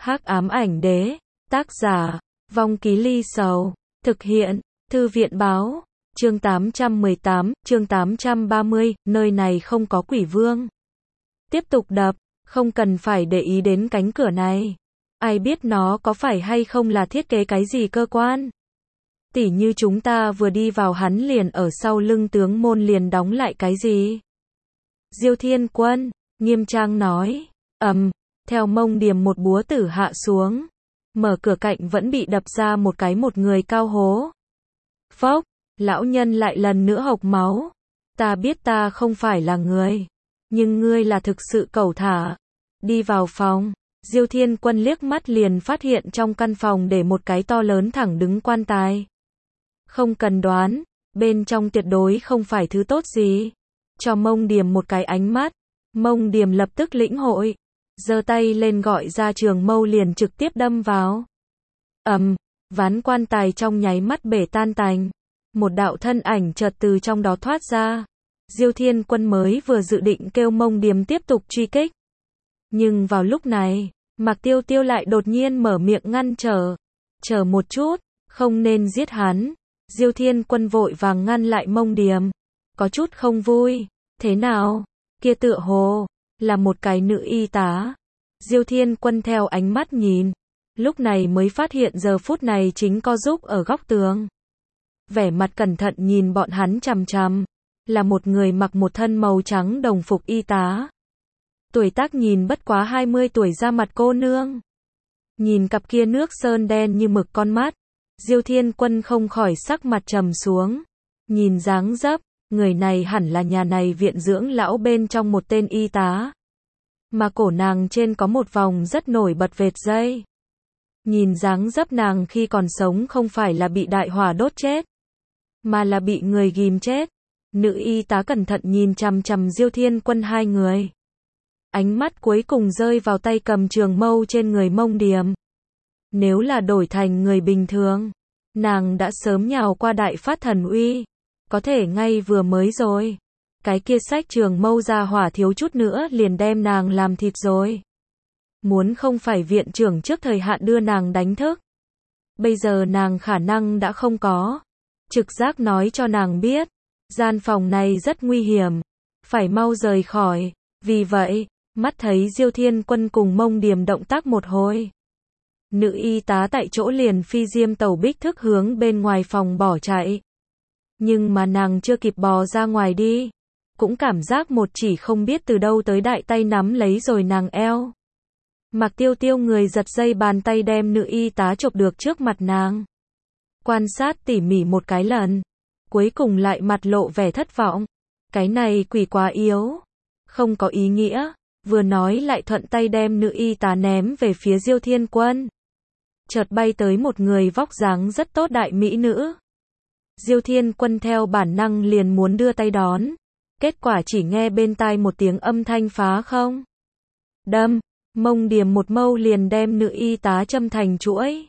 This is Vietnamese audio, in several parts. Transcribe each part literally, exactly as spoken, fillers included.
Hắc ám ảnh đế, tác giả, Vong Ký Ly Sầu, thực hiện, Thư viện báo, chương tám trăm mười tám, chương tám trăm ba mươi, nơi này không có quỷ vương. Tiếp tục đập, không cần phải để ý đến cánh cửa này. Ai biết nó có phải hay không là thiết kế cái gì cơ quan. Tỉ như chúng ta vừa đi vào hắn liền ở sau lưng tướng môn liền đóng lại cái gì. Diêu Thiên Quân, nghiêm trang nói, ầm, theo mông điểm một búa tử hạ xuống. Mở cửa cạnh vẫn bị đập ra một cái một người cao hố. Phốc, lão nhân lại lần nữa hộc máu. Ta biết ta không phải là người, nhưng ngươi là thực sự cẩu thả. Đi vào phòng, Diêu Thiên Quân liếc mắt liền phát hiện trong căn phòng để một cái to lớn thẳng đứng quan tài. Không cần đoán, bên trong tuyệt đối không phải thứ tốt gì. Cho mông điểm một cái ánh mắt, mông điểm lập tức lĩnh hội, giơ tay lên gọi ra trường mâu liền trực tiếp đâm vào. Ầm, ván quan tài trong nháy mắt bể tan tành. Một đạo thân ảnh chợt từ trong đó thoát ra. Diêu Thiên Quân mới vừa dự định kêu mông điểm tiếp tục truy kích. Nhưng vào lúc này, Mạc Tiêu Tiêu lại đột nhiên mở miệng ngăn trở. Chờ một chút, không nên giết hắn. Diêu Thiên Quân vội vàng ngăn lại mông điểm. Có chút không vui. Thế nào? Kia tựa hồ là một cái nữ y tá. Diêu Thiên Quân theo ánh mắt nhìn, lúc này mới phát hiện giờ phút này chính co giúp ở góc tường. Vẻ mặt cẩn thận nhìn bọn hắn chằm chằm, là một người mặc một thân màu trắng đồng phục y tá. Tuổi tác nhìn bất quá hai mươi tuổi ra mặt cô nương. Nhìn cặp kia nước sơn đen như mực con mắt, Diêu Thiên Quân không khỏi sắc mặt trầm xuống. Nhìn dáng dấp, người này hẳn là nhà này viện dưỡng lão bên trong một tên y tá. Mà cổ nàng trên có một vòng rất nổi bật vệt dây. Nhìn dáng dấp nàng khi còn sống không phải là bị đại hỏa đốt chết, mà là bị người ghim chết. Nữ y tá cẩn thận nhìn chằm chằm Diêu Thiên Quân hai người. Ánh mắt cuối cùng rơi vào tay cầm trường mâu trên người mông điểm. Nếu là đổi thành người bình thường, nàng đã sớm nhào qua đại phát thần uy. Có thể ngay vừa mới rồi, cái kia sách trường mâu ra hỏa thiếu chút nữa liền đem nàng làm thịt rồi. Muốn không phải viện trưởng trước thời hạn đưa nàng đánh thức, bây giờ nàng khả năng đã không có. Trực giác nói cho nàng biết, gian phòng này rất nguy hiểm, phải mau rời khỏi. Vì vậy, mắt thấy Diêu Thiên Quân cùng mông điểm động tác một hồi, nữ y tá tại chỗ liền phi diêm tẩu bích thức hướng bên ngoài phòng bỏ chạy. Nhưng mà nàng chưa kịp bò ra ngoài đi, cũng cảm giác một chỉ không biết từ đâu tới đại tay nắm lấy rồi nàng eo. Mạc Tiêu Tiêu người giật dây bàn tay đem nữ y tá chộp được trước mặt nàng. Quan sát tỉ mỉ một cái lần, cuối cùng lại mặt lộ vẻ thất vọng. Cái này quỷ quá yếu, không có ý nghĩa. Vừa nói lại thuận tay đem nữ y tá ném về phía Diêu Thiên Quân. Chợt bay tới một người vóc dáng rất tốt đại mỹ nữ. Diêu Thiên Quân theo bản năng liền muốn đưa tay đón. Kết quả chỉ nghe bên tai một tiếng âm thanh phá không. Đâm, mông điểm một mâu liền đem nữ y tá châm thành chuỗi.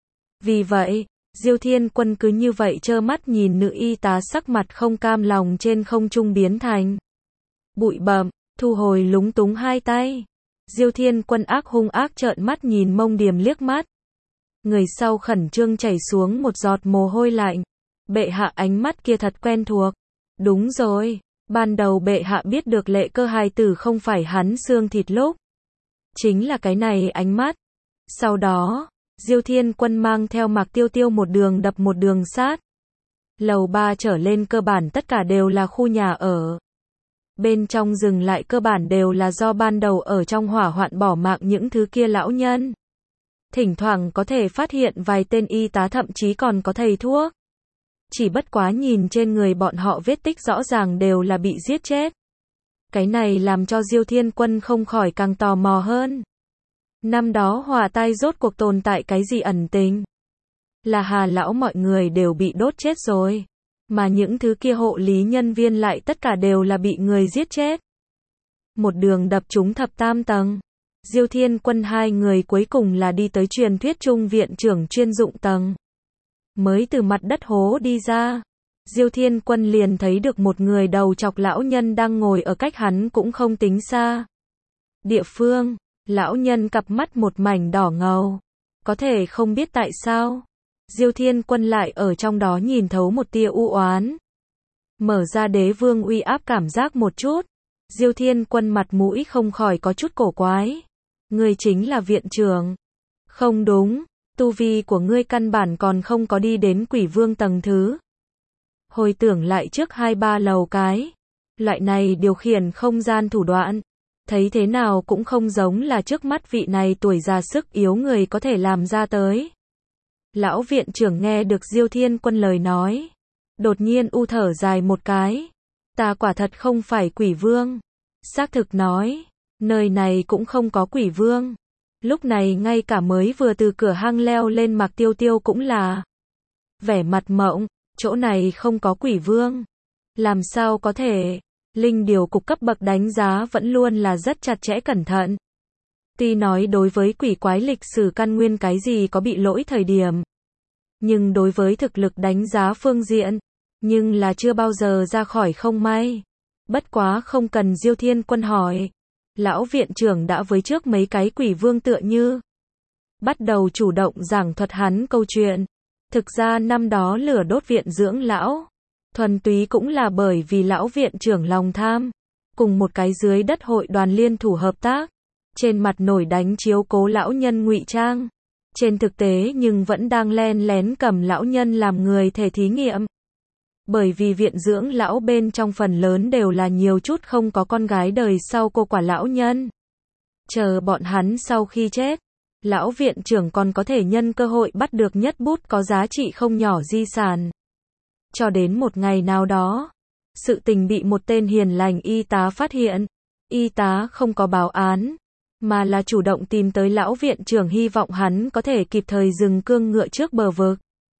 Vì vậy, Diêu Thiên Quân cứ như vậy trơ mắt nhìn nữ y tá sắc mặt không cam lòng trên không trung biến thành bụi bặm, thu hồi lúng túng hai tay. Diêu Thiên Quân ác hung ác trợn mắt nhìn mông điểm liếc mắt. Người sau khẩn trương chảy xuống một giọt mồ hôi lạnh. Bệ hạ ánh mắt kia thật quen thuộc. Đúng rồi, ban đầu bệ hạ biết được lệ cơ hài tử không phải hắn xương thịt lúc. Chính là cái này ánh mắt. Sau đó, Diêu Thiên Quân mang theo Mạc Tiêu Tiêu một đường đập một đường sát. Lầu ba trở lên cơ bản tất cả đều là khu nhà ở. Bên trong rừng lại cơ bản đều là do ban đầu ở trong hỏa hoạn bỏ mạng những thứ kia lão nhân. Thỉnh thoảng có thể phát hiện vài tên y tá thậm chí còn có thầy thuốc. Chỉ bất quá nhìn trên người bọn họ vết tích rõ ràng đều là bị giết chết. Cái này làm cho Diêu Thiên Quân không khỏi càng tò mò hơn. Năm đó hỏa tai rốt cuộc tồn tại cái gì ẩn tình? Là Hà lão mọi người đều bị đốt chết rồi, mà những thứ kia hộ lý nhân viên lại tất cả đều là bị người giết chết. Một đường đập trúng thập tam tầng. Diêu Thiên Quân hai người cuối cùng là đi tới truyền thuyết trung viện trưởng chuyên dụng tầng. Mới từ mặt đất hố đi ra, Diêu Thiên Quân liền thấy được một người đầu chọc lão nhân đang ngồi ở cách hắn cũng không tính xa. Địa phương Lão nhân cặp mắt một mảnh đỏ ngầu. Có thể không biết tại sao. Diêu Thiên Quân lại ở trong đó nhìn thấu một tia u oán. Mở ra đế vương uy áp cảm giác một chút. Diêu Thiên Quân mặt mũi không khỏi có chút cổ quái. Ngươi chính là viện trưởng. Không đúng, tu vi của ngươi căn bản còn không có đi đến quỷ vương tầng thứ. Hồi tưởng lại trước hai ba lầu cái. Loại này điều khiển không gian thủ đoạn. Thấy thế nào cũng không giống là trước mắt vị này tuổi già sức yếu người có thể làm ra tới. Lão viện trưởng nghe được Diêu Thiên Quân lời nói. Đột nhiên u thở dài một cái. Ta quả thật không phải quỷ vương. Xác thực nói, nơi này cũng không có quỷ vương. Lúc này ngay cả mới vừa từ cửa hang leo lên Mạc Tiêu Tiêu cũng là vẻ mặt mộng, chỗ này không có quỷ vương. Làm sao có thể? Linh điều cục cấp bậc đánh giá vẫn luôn là rất chặt chẽ cẩn thận. Tuy nói đối với quỷ quái lịch sử căn nguyên cái gì có bị lỗi thời điểm. Nhưng đối với thực lực đánh giá phương diện, nhưng là chưa bao giờ ra khỏi không may. Bất quá không cần Diêu Thiên Quân hỏi. Lão viện trưởng đã với trước mấy cái quỷ vương tựa như. Bắt đầu chủ động giảng thuật hắn câu chuyện. Thực ra năm đó lửa đốt viện dưỡng lão. Thuần túy cũng là bởi vì lão viện trưởng lòng tham. Cùng một cái dưới đất hội đoàn liên thủ hợp tác. Trên mặt nổi đánh chiếu cố lão nhân ngụy trang. Trên thực tế nhưng vẫn đang len lén cầm lão nhân làm người thể thí nghiệm. Bởi vì viện dưỡng lão bên trong phần lớn đều là nhiều chút không có con gái đời sau cô quả lão nhân. Chờ bọn hắn sau khi chết, lão viện trưởng còn có thể nhân cơ hội bắt được nhất bút có giá trị không nhỏ di sản. Cho đến một ngày nào đó, sự tình bị một tên hiền lành y tá phát hiện. Y tá không có báo án, mà là chủ động tìm tới lão viện trưởng hy vọng hắn có thể kịp thời dừng cương ngựa trước bờ vực.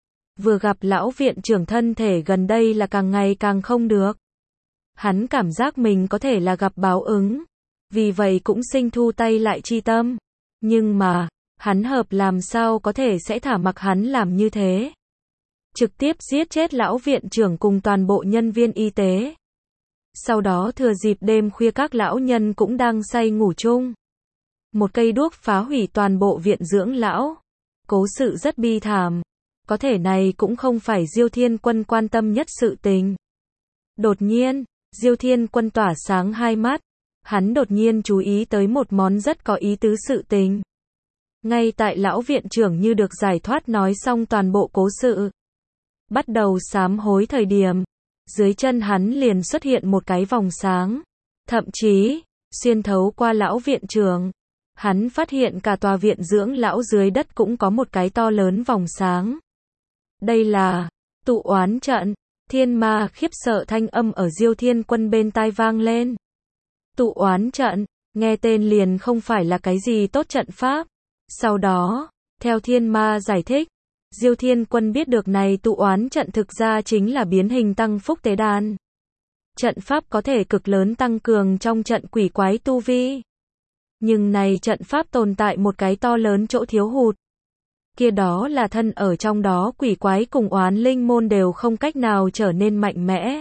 Vừa gặp lão viện trưởng thân thể gần đây là càng ngày càng không được. Hắn cảm giác mình có thể là gặp báo ứng. Vì vậy cũng sinh thu tay lại chi tâm. Nhưng mà, hắn hợp làm sao có thể sẽ thả mặc hắn làm như thế. Trực tiếp giết chết lão viện trưởng cùng toàn bộ nhân viên y tế. Sau đó thừa dịp đêm khuya các lão nhân cũng đang say ngủ chung. Một cây đuốc phá hủy toàn bộ viện dưỡng lão. Cố sự rất bi thảm. Có thể này cũng không phải Diêu Thiên Quân quan tâm nhất sự tình. Đột nhiên, Diêu Thiên Quân tỏa sáng hai mắt. Hắn đột nhiên chú ý tới một món rất có ý tứ sự tình. Ngay tại lão viện trưởng như được giải thoát nói xong toàn bộ cố sự. Bắt đầu sám hối thời điểm. Dưới chân hắn liền xuất hiện một cái vòng sáng. Thậm chí, xuyên thấu qua lão viện trưởng. Hắn phát hiện cả tòa viện dưỡng lão dưới đất cũng có một cái to lớn vòng sáng. Đây là tụ oán trận. Thiên ma khiếp sợ thanh âm ở Diêu Thiên Quân bên tai vang lên. Tụ oán trận, nghe tên liền không phải là cái gì tốt trận pháp. Sau đó, theo thiên ma giải thích, Diêu Thiên Quân biết được này tụ oán trận thực ra chính là biến hình tăng phúc tế đàn. Trận pháp có thể cực lớn tăng cường trong trận quỷ quái tu vi. Nhưng này trận pháp tồn tại một cái to lớn chỗ thiếu hụt. Kia đó là thân ở trong đó quỷ quái cùng oán linh môn đều không cách nào trở nên mạnh mẽ.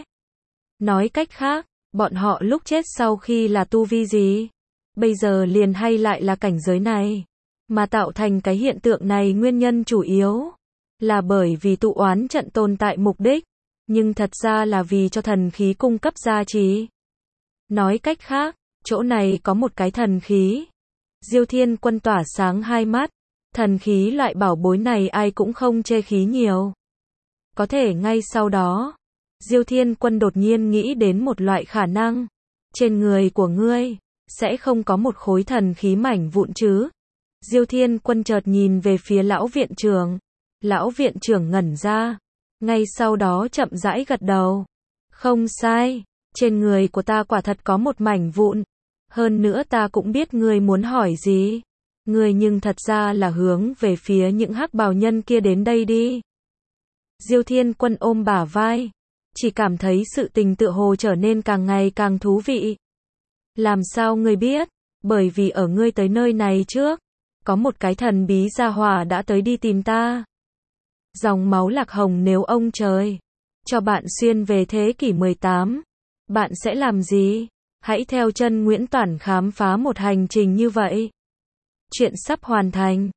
Nói cách khác, bọn họ lúc chết sau khi là tu vi gì? Bây giờ liền hay lại là cảnh giới này. Mà tạo thành cái hiện tượng này nguyên nhân chủ yếu là bởi vì tụ oán trận tồn tại mục đích, nhưng thật ra là vì cho thần khí cung cấp gia trì. Nói cách khác, chỗ này có một cái thần khí. Diêu Thiên Quân tỏa sáng hai mắt. Thần khí loại bảo bối này ai cũng không chê khí nhiều. Có thể ngay sau đó, Diêu Thiên Quân đột nhiên nghĩ đến một loại khả năng. Trên người của ngươi, sẽ không có một khối thần khí mảnh vụn chứ. Diêu Thiên Quân chợt nhìn về phía lão viện trưởng. Lão viện trưởng ngẩn ra. Ngay sau đó chậm rãi gật đầu. Không sai, trên người của ta quả thật có một mảnh vụn. Hơn nữa ta cũng biết ngươi muốn hỏi gì. Ngươi nhưng thật ra là hướng về phía những hắc bào nhân kia đến đây đi. Diêu Thiên Quân ôm bả vai. Chỉ cảm thấy sự tình tựa hồ trở nên càng ngày càng thú vị. Làm sao ngươi biết? Bởi vì ở ngươi tới nơi này trước, có một cái thần bí gia hỏa đã tới đi tìm ta. Dòng máu lạc hồng nếu ông trời cho bạn xuyên về thế kỷ mười tám, bạn sẽ làm gì? Hãy theo chân Nguyễn Toản khám phá một hành trình như vậy. Chuyện sắp hoàn thành.